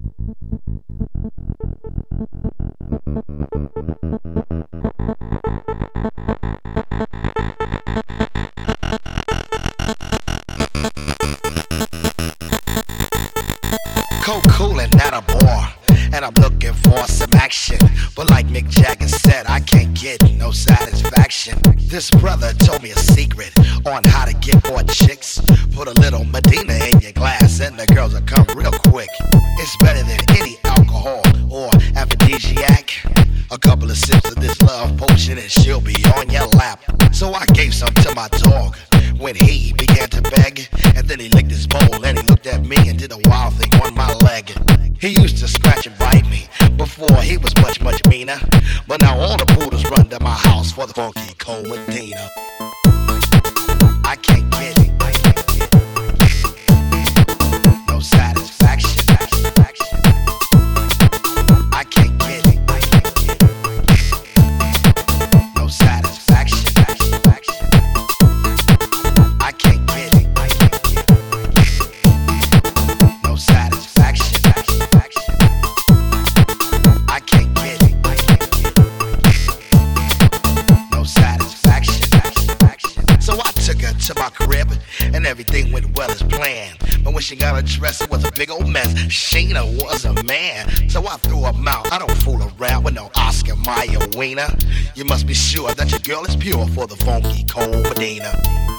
Cool and at a bar, and I'm looking for some action. But like Mick Jagger said, I can't get no satisfaction. This brother told me a secret on how to get more chicks. Put a little Medina in your glass and the girls will come real quick. It's better than any alcohol or aphrodisiac. A couple of sips of this love potion and she'll be on your lap. So I gave some to my dog when he began to beg. And then he licked his bowl and he looked at me and did a wild thing on my leg. He used to scratch and bite me before he was much meaner. But now all the poodles run to my house for the funky cold Medina. I can't get it. No satisfaction. I can't get it. No satisfaction. I can't get it. No satisfaction. I can't get it. No satisfaction. So I took her to my crib and everything went well as planned. But when she got her dress, it was a big old mess. Sheena was a man, so I threw her out. I don't fool around with no Oscar Mayer wiener. You must be sure that your girl is pure for the funky cold Medina.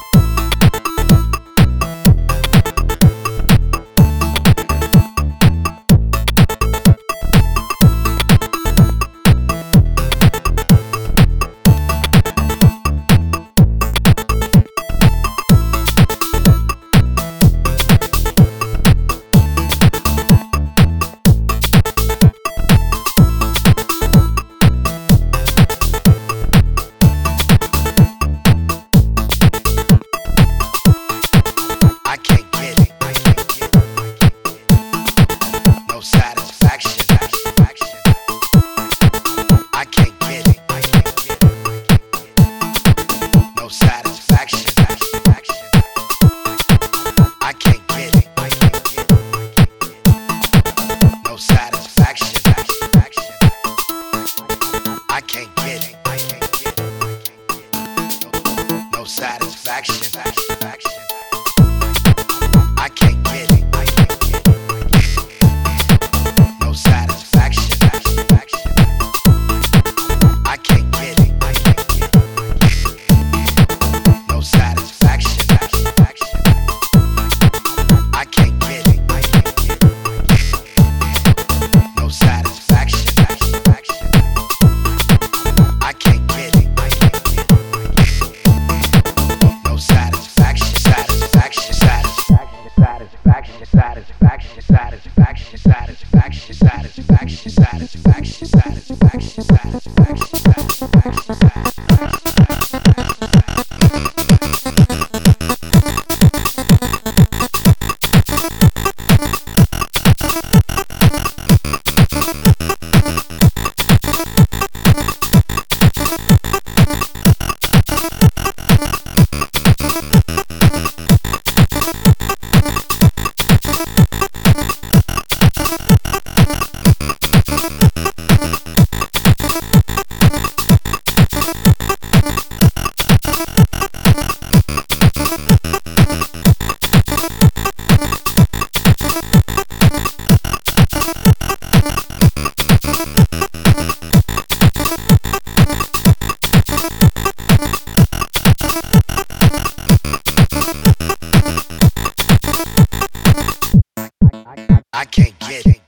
I can't get it.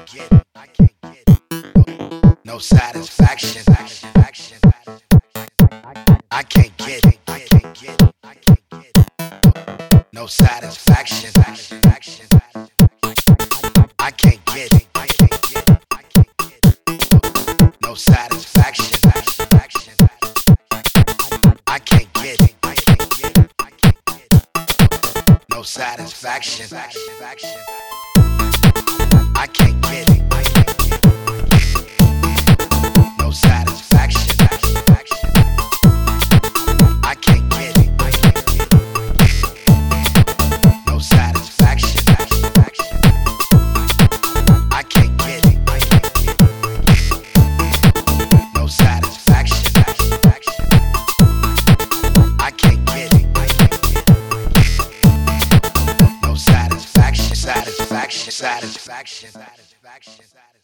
No satisfaction. I can't get it. No satisfaction. I can't get it. No satisfaction. I can't get it. No satisfaction. I can't get it. No satisfaction. I can't get it. No satisfaction. I can't satisfaction.